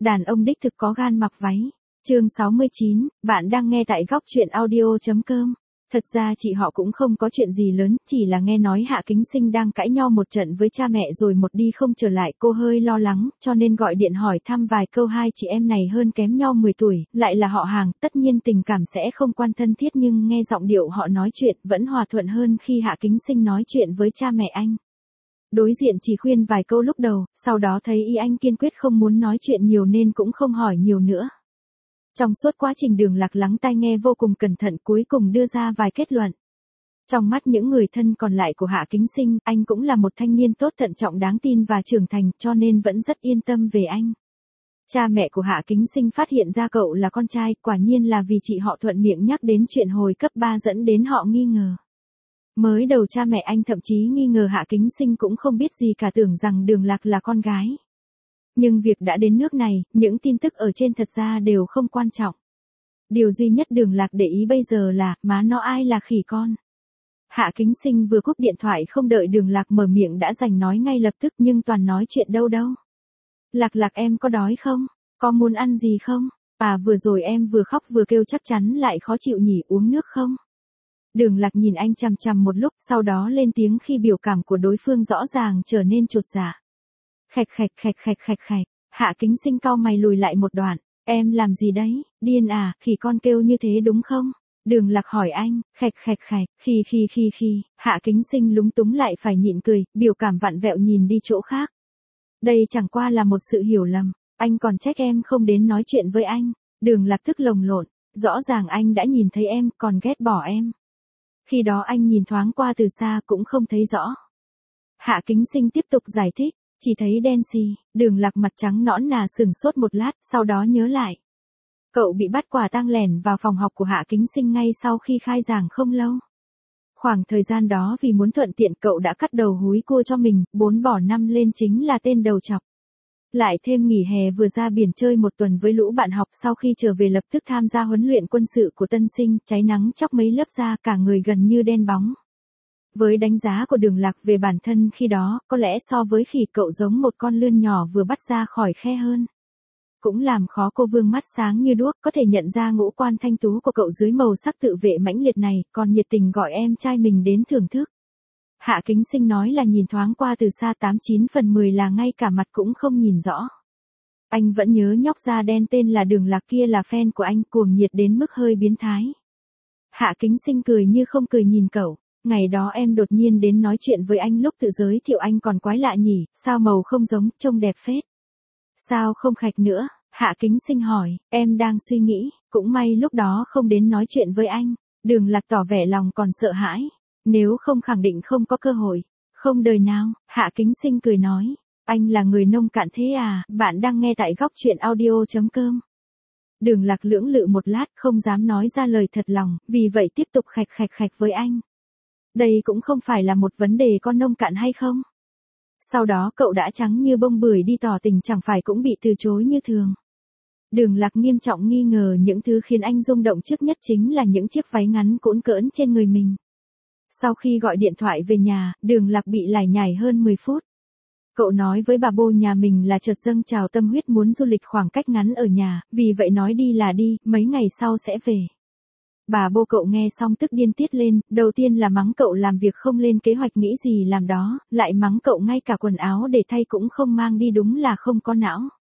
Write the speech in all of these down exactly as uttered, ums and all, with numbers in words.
Đàn ông đích thực có gan mặc váy. Chương sáu mươi chín, bạn đang nghe tại góc truyện audio chấm com. Thật ra chị họ cũng không có chuyện gì lớn, chỉ là nghe nói Hạ Kính Sinh đang cãi nhau một trận với cha mẹ rồi một đi không trở lại, cô hơi lo lắng, cho nên gọi điện hỏi thăm vài câu. Hai chị em này hơn kém nhau mười tuổi, lại là họ hàng, tất nhiên tình cảm sẽ không quan thân thiết, nhưng nghe giọng điệu họ nói chuyện vẫn hòa thuận hơn khi Hạ Kính Sinh nói chuyện với cha mẹ anh. Đối diện chỉ khuyên vài câu lúc đầu, sau đó thấy y anh kiên quyết không muốn nói chuyện nhiều nên cũng không hỏi nhiều nữa. Trong suốt quá trình Đường Lạc lắng tai nghe vô cùng cẩn thận, cuối cùng đưa ra vài kết luận. Trong mắt những người thân còn lại của Hạ Kính Sinh, anh cũng là một thanh niên tốt, thận trọng, đáng tin và trưởng thành, cho nên vẫn rất yên tâm về anh. Cha mẹ của Hạ Kính Sinh phát hiện ra cậu là con trai, quả nhiên là vì chị họ thuận miệng nhắc đến chuyện hồi cấp ba dẫn đến họ nghi ngờ. Mới đầu cha mẹ anh thậm chí nghi ngờ Hạ Kính Sinh cũng không biết gì cả, tưởng rằng Đường Lạc là con gái. Nhưng việc đã đến nước này, những tin tức ở trên thật ra đều không quan trọng. Điều duy nhất Đường Lạc để ý bây giờ là, má nó ai là khỉ con. Hạ Kính Sinh vừa cúp điện thoại, không đợi Đường Lạc mở miệng đã giành nói ngay lập tức, nhưng toàn nói chuyện đâu đâu. Lạc Lạc em có đói không? Có muốn ăn gì không? À vừa rồi em vừa khóc vừa kêu chắc chắn lại khó chịu nhỉ, uống nước không? Đường Lạc nhìn anh chằm chằm một lúc, sau đó lên tiếng khi biểu cảm của đối phương rõ ràng trở nên chột dạ. Khạch khạch khạch khạch khạch khạch, Hạ Kính Sinh cau mày lùi lại một đoạn, em làm gì đấy, điên à, khỉ con kêu như thế đúng không? Đường Lạc hỏi anh, khạch khạch khạch, khi khi khi khi, Hạ Kính Sinh lúng túng lại phải nhịn cười, biểu cảm vặn vẹo nhìn đi chỗ khác. Đây chẳng qua là một sự hiểu lầm, anh còn trách em không đến nói chuyện với anh. Đường Lạc tức lồng lộn, rõ ràng anh đã nhìn thấy em, còn ghét bỏ em. Khi đó anh nhìn thoáng qua từ xa cũng không thấy rõ. Hạ Kính Sinh tiếp tục giải thích, chỉ thấy đen xì. Đường Lạc mặt trắng nõn nà sừng sốt một lát, sau đó nhớ lại. Cậu bị bắt quả tang lẻn vào phòng học của Hạ Kính Sinh ngay sau khi khai giảng không lâu. Khoảng thời gian đó vì muốn thuận tiện cậu đã cắt đầu húi cua cho mình, bốn bỏ năm lên chính là tên đầu chọc. Lại thêm nghỉ hè vừa ra biển chơi một tuần với lũ bạn học, sau khi trở về lập tức tham gia huấn luyện quân sự của tân sinh, cháy nắng chóc mấy lớp da, cả người gần như đen bóng. Với đánh giá của Đường Lạc về bản thân khi đó, có lẽ so với khỉ cậu giống một con lươn nhỏ vừa bắt ra khỏi khe hơn. Cũng làm khó cô vương mắt sáng như đuốc có thể nhận ra ngũ quan thanh tú của cậu dưới màu sắc tự vệ mãnh liệt này, còn nhiệt tình gọi em trai mình đến thưởng thức. Hạ Kính Sinh nói là nhìn thoáng qua từ xa, tám chín phần mười là ngay cả mặt cũng không nhìn rõ. Anh vẫn nhớ nhóc da đen tên là Đường Lạc kia là fan của anh, cuồng nhiệt đến mức hơi biến thái. Hạ Kính Sinh cười như không cười nhìn cậu. Ngày đó em đột nhiên đến nói chuyện với anh, lúc tự giới thiệu anh còn quái lạ nhỉ, sao màu không giống, trông đẹp phết. Sao không khạch nữa? Hạ Kính Sinh hỏi, em đang suy nghĩ, cũng may lúc đó không đến nói chuyện với anh. Đường Lạc tỏ vẻ lòng còn sợ hãi. Nếu không khẳng định không có cơ hội. Không đời nào, Hạ Kính Sinh cười nói, anh là người nông cạn thế à, bạn đang nghe tại góc truyện audio chấm com. Đường Lạc lưỡng lự một lát không dám nói ra lời thật lòng, vì vậy tiếp tục khạch khạch khạch với anh. Đây cũng không phải là một vấn đề con nông cạn hay không. Sau đó cậu đã trắng như bông bưởi đi tỏ tình, chẳng phải cũng bị từ chối như thường. Đường Lạc nghiêm trọng nghi ngờ những thứ khiến anh rung động trước nhất chính là những chiếc váy ngắn cũn cỡn trên người mình. Sau khi gọi điện thoại về nhà, Đường Lạc bị lải nhải hơn mười phút. Cậu nói với bà bô nhà mình là chợt dâng trào tâm huyết muốn du lịch khoảng cách ngắn ở nhà, vì vậy nói đi là đi, mấy ngày sau sẽ về. Bà bô cậu nghe xong tức điên tiết lên, đầu tiên là mắng cậu làm việc không lên kế hoạch, nghĩ gì làm đó, lại mắng cậu ngay cả quần áo để thay cũng không mang đi, đúng là không có não.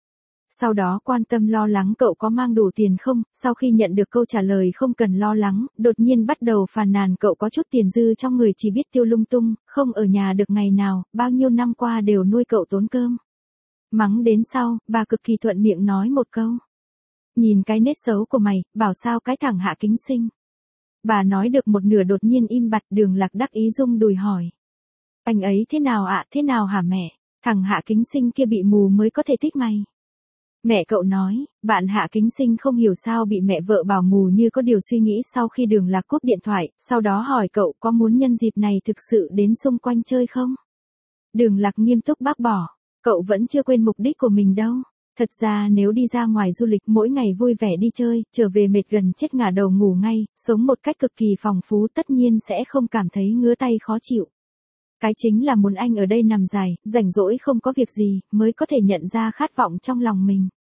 Sau đó quan tâm lo lắng cậu có mang đủ tiền không, sau khi nhận được câu trả lời không cần lo lắng, đột nhiên bắt đầu phàn nàn cậu có chút tiền dư trong người chỉ biết tiêu lung tung, không ở nhà được ngày nào, bao nhiêu năm qua đều nuôi cậu tốn cơm. Mắng đến sau, bà cực kỳ thuận miệng nói một câu. Nhìn cái nết xấu của mày, bảo sao cái thằng Hạ Kính Sinh. Bà nói được một nửa đột nhiên im bặt. Đường Lạc đắc ý rung đùi hỏi. Anh ấy thế nào ạ, à, thế nào hả mẹ? Thằng Hạ Kính Sinh kia bị mù mới có thể thích mày. Mẹ cậu nói, bạn Hạ Kính Sinh không hiểu sao bị mẹ vợ bảo mù như có điều suy nghĩ sau khi Đường Lạc cúp điện thoại, sau đó hỏi cậu có muốn nhân dịp này thực sự đến xung quanh chơi không? Đường Lạc nghiêm túc bác bỏ, cậu vẫn chưa quên mục đích của mình đâu. Thật ra nếu đi ra ngoài du lịch mỗi ngày vui vẻ đi chơi, trở về mệt gần chết ngả đầu ngủ ngay, sống một cách cực kỳ phong phú, tất nhiên sẽ không cảm thấy ngứa tay khó chịu. Cái chính là muốn anh ở đây nằm dài, rảnh rỗi không có việc gì, mới có thể nhận ra khát vọng trong lòng mình.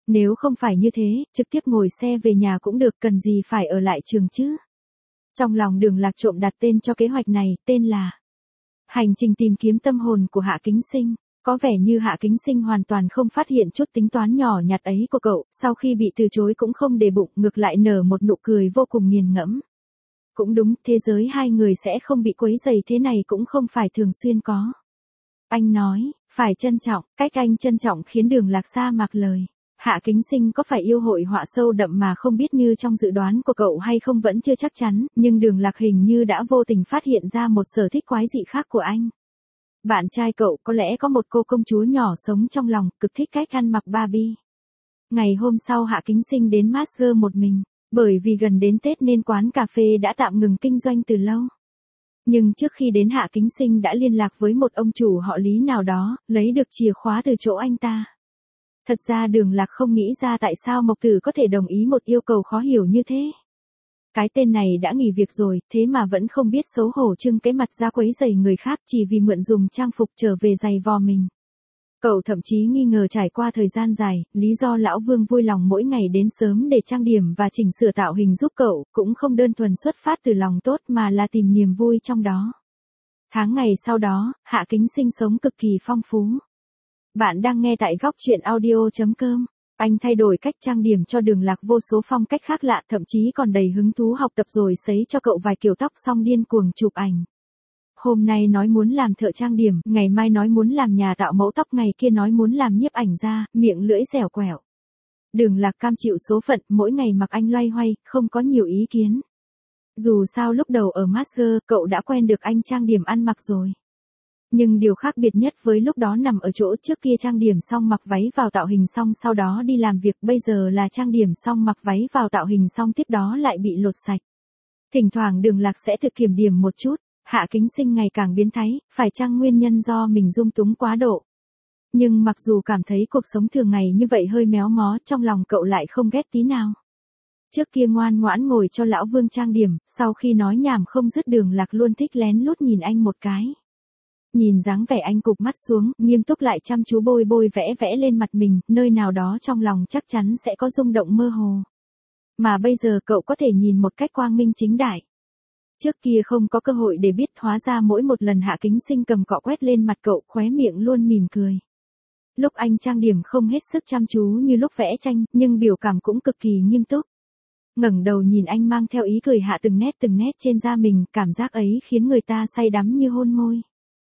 Nếu không phải như thế, trực tiếp ngồi xe về nhà cũng được, cần gì phải ở lại trường chứ. Trong lòng Đường Lạc trộm đặt tên cho kế hoạch này, tên là Hành trình tìm kiếm tâm hồn của Hạ Kính Sinh. Có vẻ như Hạ Kính Sinh hoàn toàn không phát hiện chút tính toán nhỏ nhặt ấy của cậu, sau khi bị từ chối cũng không để bụng, ngược lại nở một nụ cười vô cùng nghiền ngẫm. Cũng đúng, thế giới hai người sẽ không bị quấy rầy thế này cũng không phải thường xuyên có. Anh nói, phải trân trọng, cách anh trân trọng khiến Đường Lạc sa mặc lời. Hạ Kính Sinh có phải yêu hội họa sâu đậm mà không biết như trong dự đoán của cậu hay không vẫn chưa chắc chắn, nhưng Đường Lạc hình như đã vô tình phát hiện ra một sở thích quái dị khác của anh. Bạn trai cậu có lẽ có một cô công chúa nhỏ sống trong lòng, cực thích cách ăn mặc Barbie. Ngày hôm sau Hạ Kính Sinh đến Master một mình, bởi vì gần đến Tết nên quán cà phê đã tạm ngừng kinh doanh từ lâu. Nhưng trước khi đến Hạ Kính Sinh đã liên lạc với một ông chủ họ Lý nào đó, lấy được chìa khóa từ chỗ anh ta. Thật ra Đường Lạc không nghĩ ra tại sao Mộc Tử có thể đồng ý một yêu cầu khó hiểu như thế. Cái tên này đã nghỉ việc rồi, thế mà vẫn không biết xấu hổ trưng cái mặt ra quấy rầy người khác chỉ vì mượn dùng trang phục trở về giày vò mình. Cậu thậm chí nghi ngờ trải qua thời gian dài, lý do lão Vương vui lòng mỗi ngày đến sớm để trang điểm và chỉnh sửa tạo hình giúp cậu, cũng không đơn thuần xuất phát từ lòng tốt mà là tìm niềm vui trong đó. Tháng ngày sau đó, Hạ Kính Sinh sống cực kỳ phong phú. Bạn đang nghe tại góc truyện audio chấm com. Anh thay đổi cách trang điểm cho Đường Lạc vô số phong cách khác lạ, thậm chí còn đầy hứng thú học tập rồi sấy cho cậu vài kiểu tóc xong điên cuồng chụp ảnh. Hôm nay nói muốn làm thợ trang điểm, ngày mai nói muốn làm nhà tạo mẫu tóc, ngày kia nói muốn làm nhiếp ảnh gia, miệng lưỡi dẻo quẹo. Đường Lạc cam chịu số phận, mỗi ngày mặc anh loay hoay, không có nhiều ý kiến. Dù sao lúc đầu ở Master, cậu đã quen được anh trang điểm ăn mặc rồi. Nhưng điều khác biệt nhất với lúc đó nằm ở chỗ trước kia trang điểm xong mặc váy vào tạo hình xong sau đó đi làm việc, bây giờ là trang điểm xong mặc váy vào tạo hình xong tiếp đó lại bị lột sạch. Thỉnh thoảng Đường Lạc sẽ thực kiểm điểm một chút, Hạ Kính Sinh ngày càng biến thái, phải chăng nguyên nhân do mình dung túng quá độ. Nhưng mặc dù cảm thấy cuộc sống thường ngày như vậy hơi méo mó, trong lòng cậu lại không ghét tí nào. Trước kia ngoan ngoãn ngồi cho lão Vương trang điểm, sau khi nói nhảm không dứt Đường Lạc luôn thích lén lút nhìn anh một cái. Nhìn dáng vẻ anh cụp mắt xuống, nghiêm túc lại chăm chú bôi bôi vẽ vẽ lên mặt mình, nơi nào đó trong lòng chắc chắn sẽ có rung động mơ hồ. Mà bây giờ cậu có thể nhìn một cách quang minh chính đại. Trước kia không có cơ hội để biết, hóa ra mỗi một lần Hạ Kính Sinh cầm cọ quét lên mặt cậu, khóe miệng luôn mỉm cười. Lúc anh trang điểm không hết sức chăm chú như lúc vẽ tranh, nhưng biểu cảm cũng cực kỳ nghiêm túc. Ngẩng đầu nhìn anh mang theo ý cười hạ từng nét từng nét trên da mình, cảm giác ấy khiến người ta say đắm như hôn môi.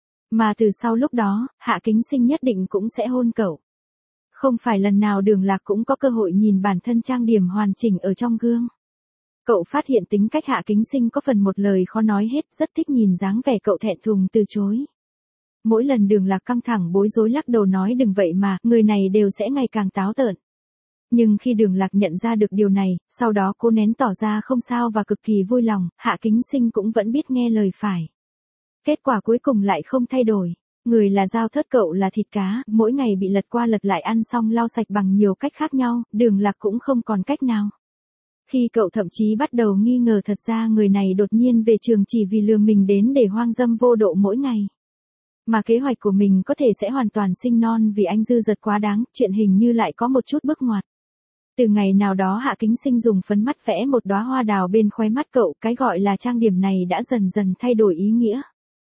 Mà từ sau lúc đó, Hạ Kính Sinh nhất định cũng sẽ hôn cậu. Không phải lần nào Đường Lạc cũng có cơ hội nhìn bản thân trang điểm hoàn chỉnh ở trong gương. Cậu phát hiện tính cách Hạ Kính Sinh có phần một lời khó nói hết, rất thích nhìn dáng vẻ cậu thẹn thùng từ chối. Mỗi lần Đường Lạc căng thẳng bối rối lắc đầu nói đừng vậy mà, người này đều sẽ ngày càng táo tợn. Nhưng khi Đường Lạc nhận ra được điều này, sau đó cô nén tỏ ra không sao và cực kỳ vui lòng, Hạ Kính Sinh cũng vẫn biết nghe lời phải. Kết quả cuối cùng lại không thay đổi. Người là dao thớt, cậu là thịt cá, mỗi ngày bị lật qua lật lại ăn xong lau sạch bằng nhiều cách khác nhau, Đường Lạc cũng không còn cách nào. Khi cậu thậm chí bắt đầu nghi ngờ thật ra người này đột nhiên về trường chỉ vì lừa mình đến để hoang dâm vô độ mỗi ngày. Mà kế hoạch của mình có thể sẽ hoàn toàn sinh non vì anh dư dật quá đáng, chuyện hình như lại có một chút bước ngoặt. Từ ngày nào đó Hạ Kính Sinh dùng phấn mắt vẽ một đóa hoa đào bên khóe mắt cậu, cái gọi là trang điểm này đã dần dần thay đổi ý nghĩa.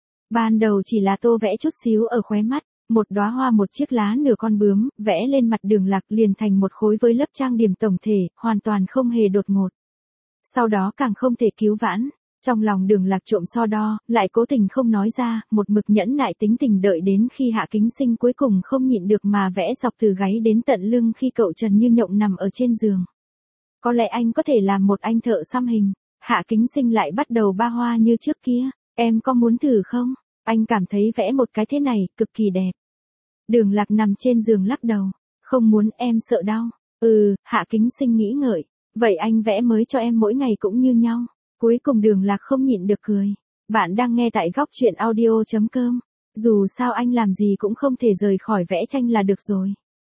Ban đầu chỉ là tô vẽ chút xíu ở khóe mắt, một đóa hoa một chiếc lá nửa con bướm, vẽ lên mặt Đường Lạc liền thành một khối với lớp trang điểm tổng thể, hoàn toàn không hề đột ngột. Sau đó càng không thể cứu vãn, trong lòng Đường Lạc trộm so đo, lại cố tình không nói ra, một mực nhẫn nại tính tình đợi đến khi Hạ Kính Sinh cuối cùng không nhịn được mà vẽ dọc từ gáy đến tận lưng khi cậu trần như nhộng nằm ở trên giường. Có lẽ anh có thể làm một anh thợ xăm hình. Hạ Kính Sinh lại bắt đầu ba hoa như trước kia. Em có muốn thử không? Anh cảm thấy vẽ một cái thế này, cực kỳ đẹp. Đường Lạc nằm trên giường lắc đầu. Không muốn, em sợ đau. Ừ, Hạ Kính Sinh nghĩ ngợi. Vậy anh vẽ mới cho em mỗi ngày cũng như nhau. Cuối cùng Đường Lạc không nhịn được cười. Bạn đang nghe tại góc truyện audio chấm com. Dù sao anh làm gì cũng không thể rời khỏi vẽ tranh là được rồi.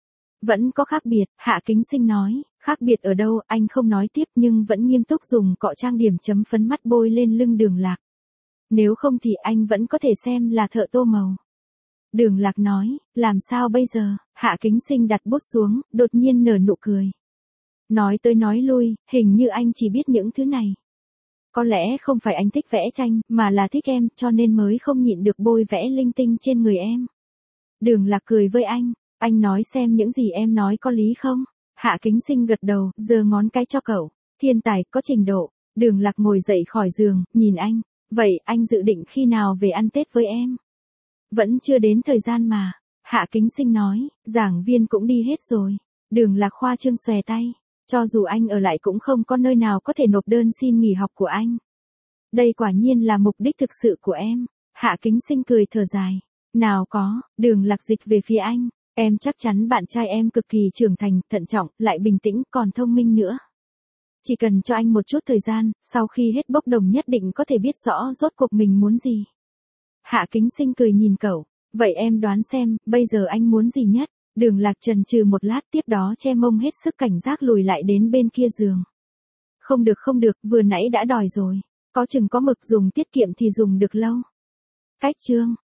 Vẫn có khác biệt, Hạ Kính Sinh nói. Khác biệt ở đâu, anh không nói tiếp nhưng vẫn nghiêm túc dùng cọ trang điểm chấm phấn mắt bôi lên lưng Đường Lạc. Nếu không thì anh vẫn có thể xem là thợ tô màu. Đường Lạc nói, làm sao bây giờ, Hạ Kính Sinh đặt bút xuống, đột nhiên nở nụ cười. Nói tới nói lui, hình như anh chỉ biết những thứ này. Có lẽ không phải anh thích vẽ tranh, mà là thích em, cho nên mới không nhịn được bôi vẽ linh tinh trên người em. Đường Lạc cười với anh, anh nói xem những gì em nói có lý không? Hạ Kính Sinh gật đầu, giơ ngón cái cho cậu. Thiên tài, có trình độ. Đường Lạc ngồi dậy khỏi giường, nhìn anh. Vậy, anh dự định khi nào về ăn Tết với em? Vẫn chưa đến thời gian mà. Hạ Kính Sinh nói, giảng viên cũng đi hết rồi. Đường Lạc khoa trương xòe tay. Cho dù anh ở lại cũng không có nơi nào có thể nộp đơn xin nghỉ học của anh. Đây quả nhiên là mục đích thực sự của em. Hạ Kính Sinh cười thở dài. Nào có, Đường Lạc dịch về phía anh. Em chắc chắn bạn trai em cực kỳ trưởng thành, thận trọng, lại bình tĩnh, còn thông minh nữa. Chỉ cần cho anh một chút thời gian, sau khi hết bốc đồng nhất định có thể biết rõ rốt cuộc mình muốn gì. Hạ Kính Sinh cười nhìn cậu. Vậy em đoán xem, bây giờ anh muốn gì nhất? Đường Lạc chần chừ một lát, tiếp đó che mông hết sức cảnh giác lùi lại đến bên kia giường. Không được không được, vừa nãy đã đòi rồi. Có chừng có mực, dùng tiết kiệm thì dùng được lâu. Cách chương